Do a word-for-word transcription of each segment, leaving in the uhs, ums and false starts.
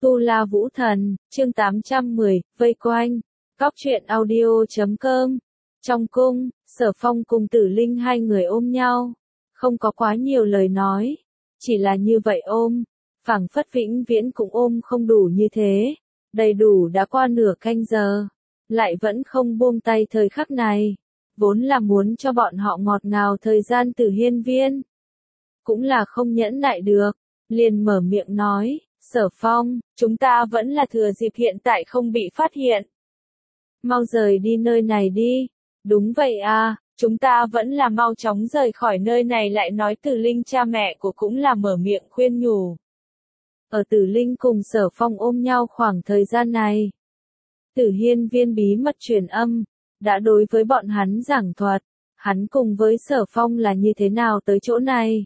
Tu La Vũ Thần, chương tám trăm mười, vây quanh. Cóc truyện audio chấm com. Trong cung, Sở Phong cùng Tử Linh hai người ôm nhau. Không có quá nhiều lời nói. Chỉ là như vậy ôm. Phảng phất vĩnh viễn cũng ôm không đủ như thế. Đầy đủ đã qua nửa canh giờ. Lại vẫn không buông tay thời khắc này. Vốn là muốn cho bọn họ ngọt ngào thời gian Tử Hiên Viên. Cũng là không nhẫn nại được. Liền mở miệng nói. Sở Phong, chúng ta vẫn là thừa dịp hiện tại không bị phát hiện. Mau rời đi nơi này đi. Đúng vậy à, chúng ta vẫn là mau chóng rời khỏi nơi này lại nói Tử Linh cha mẹ của cũng là mở miệng khuyên nhủ. Ở Tử Linh cùng Sở Phong ôm nhau khoảng thời gian này. Tử Hiên Viên bí mật truyền âm, đã đối với bọn hắn giảng thuật, hắn cùng với Sở Phong là như thế nào tới chỗ này.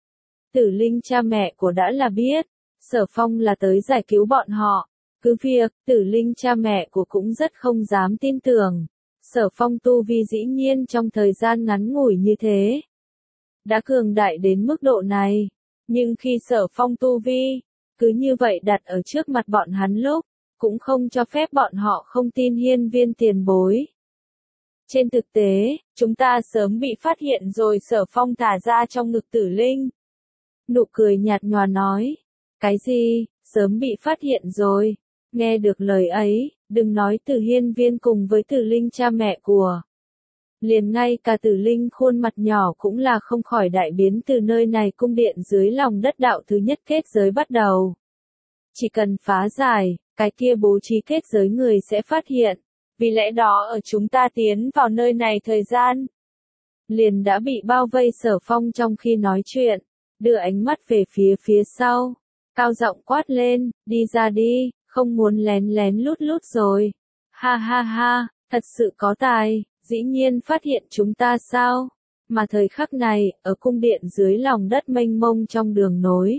Tử Linh cha mẹ của đã là biết. Sở Phong là tới giải cứu bọn họ. Cứ việc, Tử Linh cha mẹ của cũng rất không dám tin tưởng. Sở Phong tu vi dĩ nhiên trong thời gian ngắn ngủi như thế. Đã cường đại đến mức độ này. Nhưng khi Sở Phong tu vi, cứ như vậy đặt ở trước mặt bọn hắn lúc, cũng không cho phép bọn họ không tin Hiên Viên tiền bối. Trên thực tế, chúng ta sớm bị phát hiện rồi. Sở Phong thả ra trong ngực Tử Linh. Nụ cười nhạt nhòa nói. Cái gì, sớm bị phát hiện rồi. Nghe được lời ấy, đừng nói Tử Hiên Viên cùng với Tử Linh cha mẹ của. Liền ngay cả Tử Linh khuôn mặt nhỏ cũng là không khỏi đại biến từ nơi này cung điện dưới lòng đất đạo thứ nhất kết giới bắt đầu. Chỉ cần phá giải, cái kia bố trí kết giới người sẽ phát hiện. Vì lẽ đó ở chúng ta tiến vào nơi này thời gian. Liền đã bị bao vây. Sở Phong trong khi nói chuyện, đưa ánh mắt về phía phía sau. Cao giọng quát lên, đi ra đi, không muốn lén lén lút lút rồi. Ha ha ha, thật sự có tài, dĩ nhiên phát hiện chúng ta sao? Mà thời khắc này, ở cung điện dưới lòng đất mênh mông trong đường nối.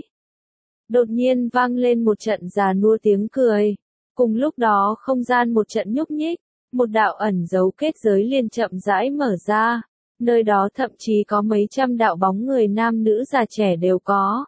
Đột nhiên vang lên một trận già nua tiếng cười. Cùng lúc đó không gian một trận nhúc nhích, một đạo ẩn dấu kết giới liền chậm rãi mở ra. Nơi đó thậm chí có mấy trăm đạo bóng người nam nữ già trẻ đều có.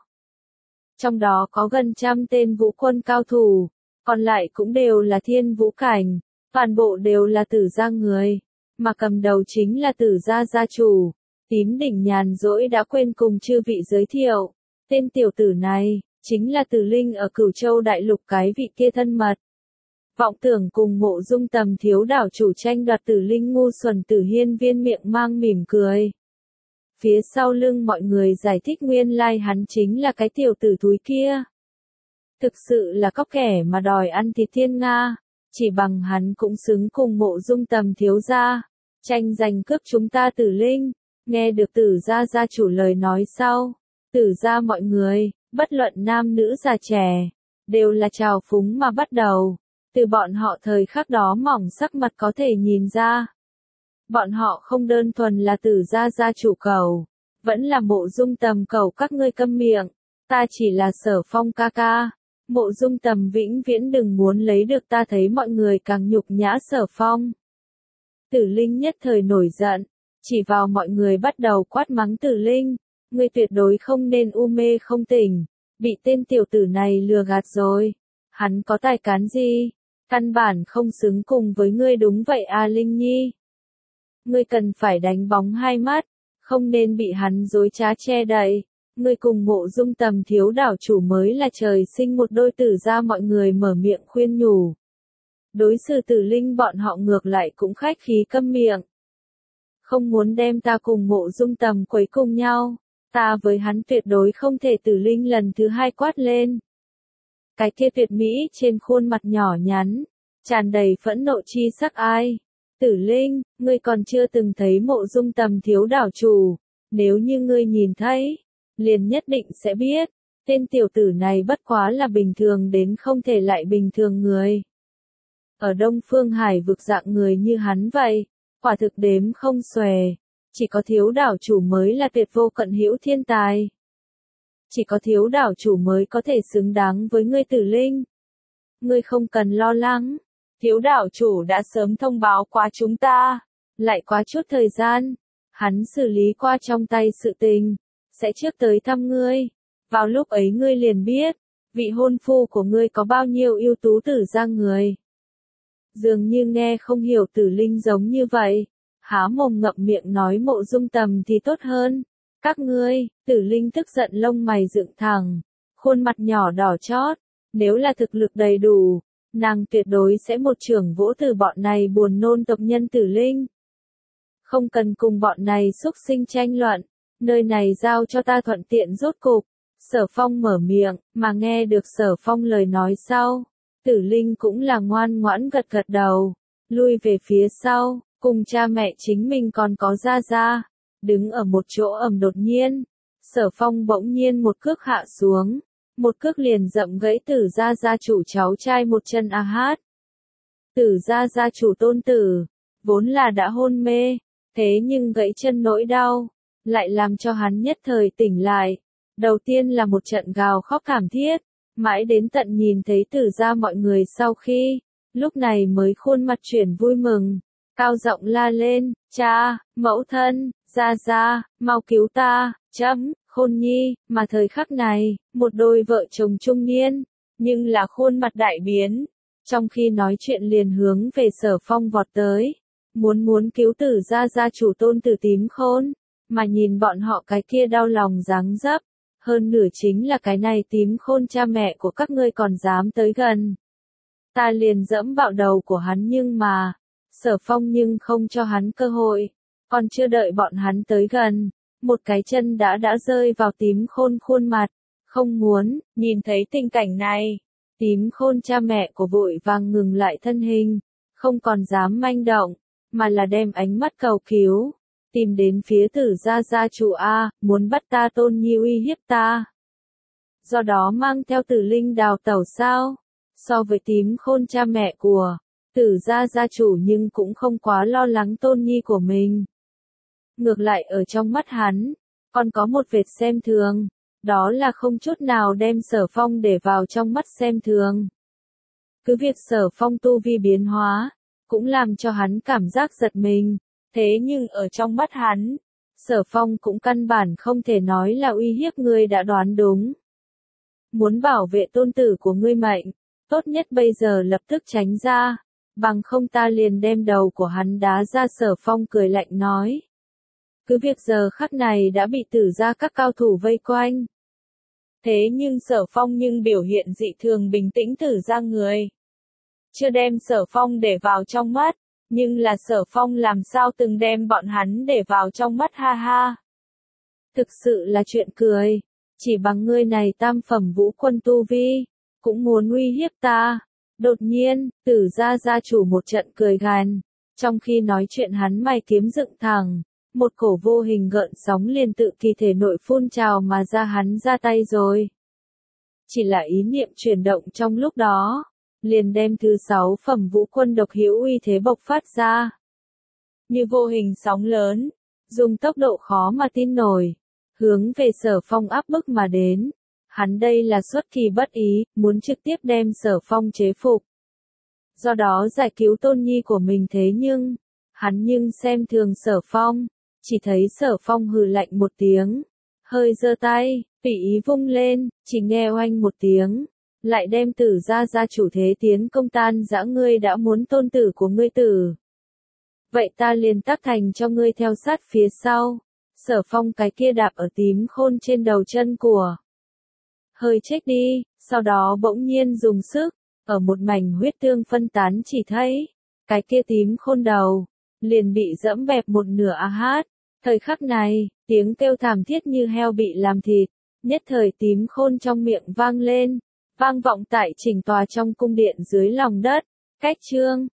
Trong đó có gần trăm tên vũ quân cao thủ, còn lại cũng đều là thiên vũ cảnh, toàn bộ đều là Tử gia người, mà cầm đầu chính là Tử gia gia chủ. Tím đỉnh nhàn rỗi đã quên cùng chư vị giới thiệu, tên tiểu tử này, chính là Tử Linh ở Cửu Châu Đại Lục cái vị kia thân mật. Vọng tưởng cùng Mộ Dung Tầm thiếu đảo chủ tranh đoạt Tử Linh ngu xuẩn. Tử Hiên Viên miệng mang mỉm cười. Phía sau lưng mọi người giải thích nguyên lai hắn chính là cái tiểu tử thúi kia. Thực sự là cóc kẻ mà đòi ăn thịt thiên nga, chỉ bằng hắn cũng xứng cùng Mộ Dung Tầm thiếu gia, tranh giành cướp chúng ta Tử Linh. Nghe được Tử gia gia chủ lời nói sau, Tử gia mọi người, bất luận nam nữ già trẻ, đều là trào phúng mà bắt đầu. Từ bọn họ thời khắc đó mỏng sắc mặt có thể nhìn ra. Bọn họ không đơn thuần là Tử gia gia chủ cầu, vẫn là Mộ Dung Tầm cầu. Các ngươi câm miệng, ta chỉ là Sở Phong ca ca. Mộ Dung Tầm vĩnh viễn đừng muốn lấy được ta. Thấy mọi người càng nhục nhã Sở Phong. Tử Linh nhất thời nổi giận, chỉ vào mọi người bắt đầu quát mắng Tử Linh. Ngươi tuyệt đối không nên u mê không tỉnh, bị tên tiểu tử này lừa gạt rồi. Hắn có tài cán gì? Căn bản không xứng cùng với ngươi. Đúng vậy à Linh Nhi. Ngươi cần phải đánh bóng hai mắt, không nên bị hắn dối trá che đậy. Ngươi cùng Mộ Dung Tầm thiếu đảo chủ mới là trời sinh một đôi. Tử gia mọi người mở miệng khuyên nhủ. Đối xử Tử Linh bọn họ ngược lại cũng khách khí câm miệng. Không muốn đem ta cùng Mộ Dung Tầm quấy cùng nhau, ta với hắn tuyệt đối không thể. Tử Linh lần thứ hai quát lên. Cái kia tuyệt mỹ trên khuôn mặt nhỏ nhắn, tràn đầy phẫn nộ chi sắc. Ai? Tử Linh, ngươi còn chưa từng thấy Mộ Dung Tầm thiếu đảo chủ, nếu như ngươi nhìn thấy, liền nhất định sẽ biết, tên tiểu tử này bất quá là bình thường đến không thể lại bình thường người. Ở Đông Phương Hải vực dạng người như hắn vậy, quả thực đếm không xuể, chỉ có thiếu đảo chủ mới là tuyệt vô cận hữu thiên tài. Chỉ có thiếu đảo chủ mới có thể xứng đáng với ngươi Tử Linh. Ngươi không cần lo lắng. Thiếu đảo chủ đã sớm thông báo qua chúng ta, lại quá chút thời gian, hắn xử lý qua trong tay sự tình, sẽ trước tới thăm ngươi, vào lúc ấy ngươi liền biết, vị hôn phu của ngươi có bao nhiêu ưu tú Tử gia người. Dường như nghe không hiểu Tử Linh giống như vậy, há mồm ngậm miệng nói Mộ Dung Tầm thì tốt hơn. Các ngươi, Tử Linh tức giận lông mày dựng thẳng, khuôn mặt nhỏ đỏ chót, nếu là thực lực đầy đủ, nàng tuyệt đối sẽ một chưởng vỗ từ bọn này buồn nôn tộc nhân Tử Linh. Không cần cùng bọn này xúc sinh tranh luận, nơi này giao cho ta thuận tiện rốt cục. Sở Phong mở miệng, mà nghe được Sở Phong lời nói sau, Tử Linh cũng là ngoan ngoãn gật gật đầu, lui về phía sau, cùng cha mẹ chính mình còn có Gia Gia, đứng ở một chỗ ầm. Đột nhiên, Sở Phong bỗng nhiên một cước hạ xuống, một cước liền dậm gãy Tử Gia gia chủ cháu trai một chân a hát. Tử Gia gia chủ tôn tử, vốn là đã hôn mê, thế nhưng gãy chân nỗi đau, lại làm cho hắn nhất thời tỉnh lại. Đầu tiên là một trận gào khóc thảm thiết, mãi đến tận nhìn thấy Tử Gia mọi người sau khi, lúc này mới khuôn mặt chuyển vui mừng, cao giọng la lên, cha, mẫu thân, Gia Gia, mau cứu ta, chấm, Khôn Nhi, mà thời khắc này, một đôi vợ chồng trung niên, nhưng là khuôn mặt đại biến, trong khi nói chuyện liền hướng về Sở Phong vọt tới, muốn muốn cứu Tử Gia gia chủ tôn tử Tím Khôn, mà nhìn bọn họ cái kia đau lòng dáng dấp, hơn nửa chính là cái này Tím Khôn cha mẹ của các ngươi còn dám tới gần. Ta liền dẫm bạo đầu của hắn nhưng mà, Sở Phong nhưng không cho hắn cơ hội, còn chưa đợi bọn hắn tới gần, một cái chân đã đã rơi vào Tím Khôn khuôn mặt, không muốn, nhìn thấy tình cảnh này, Tím Khôn cha mẹ của vội vàng ngừng lại thân hình, không còn dám manh động, mà là đem ánh mắt cầu cứu, tìm đến phía Tử Gia gia chủ A, muốn bắt ta Tôn Nhi uy hiếp ta. Do đó mang theo Tử Linh đào tẩu sao, so với Tím Khôn cha mẹ của Tử Gia gia chủ nhưng cũng không quá lo lắng Tôn Nhi của mình. Ngược lại ở trong mắt hắn, còn có một vệt xem thường, đó là không chút nào đem Sở Phong để vào trong mắt xem thường. Cứ việc Sở Phong tu vi biến hóa, cũng làm cho hắn cảm giác giật mình, thế nhưng ở trong mắt hắn, Sở Phong cũng căn bản không thể nói là uy hiếp ngươi đã đoán đúng. Muốn bảo vệ tôn tử của ngươi mệnh, tốt nhất bây giờ lập tức tránh ra, bằng không ta liền đem đầu của hắn đá ra. Sở Phong cười lạnh nói. Cứ việc giờ khắc này đã bị Tử Gia các cao thủ vây quanh. Thế nhưng Sở Phong nhưng biểu hiện dị thường bình tĩnh. Tử Gia người chưa đem Sở Phong để vào trong mắt, nhưng là Sở Phong làm sao từng đem bọn hắn để vào trong mắt ha ha. Thực sự là chuyện cười, chỉ bằng ngươi này tam phẩm vũ quân tu vi, cũng muốn uy hiếp ta. Đột nhiên, Tử Gia gia chủ một trận cười gằn, trong khi nói chuyện hắn mày kiếm dựng thẳng, một cổ vô hình gợn sóng liền tự kỳ thể nội phun trào mà ra. Hắn ra tay rồi. Chỉ là ý niệm chuyển động trong lúc đó, liền đem thứ sáu phẩm vũ quân độc hữu uy thế bộc phát ra. Như vô hình sóng lớn, dùng tốc độ khó mà tin nổi, hướng về Sở Phong áp bức mà đến. Hắn đây là xuất kỳ bất ý, muốn trực tiếp đem Sở Phong chế phục. Do đó giải cứu Tôn Nhi của mình, thế nhưng, hắn nhưng xem thường Sở Phong, chỉ thấy Sở Phong hừ lạnh một tiếng, hơi giơ tay, tùy ý vung lên, chỉ nghe oanh một tiếng, lại đem Tử Gia gia chủ thế tiến công tan rã. Ngươi đã muốn tôn tử của ngươi tử, vậy ta liền tác thành cho ngươi theo sát phía sau. Sở Phong cái kia đạp ở Tím Khôn trên đầu chân của hơi chết đi, sau đó bỗng nhiên dùng sức, ở một mảnh huyết tương phân tán chỉ thấy, cái kia Tím Khôn đầu, liền bị dẫm bẹp một nửa a hát. Thời khắc này, tiếng kêu thảm thiết như heo bị làm thịt, nhất thời Tím Khôn trong miệng vang lên, vang vọng tại chỉnh tòa trong cung điện dưới lòng đất. Cách chương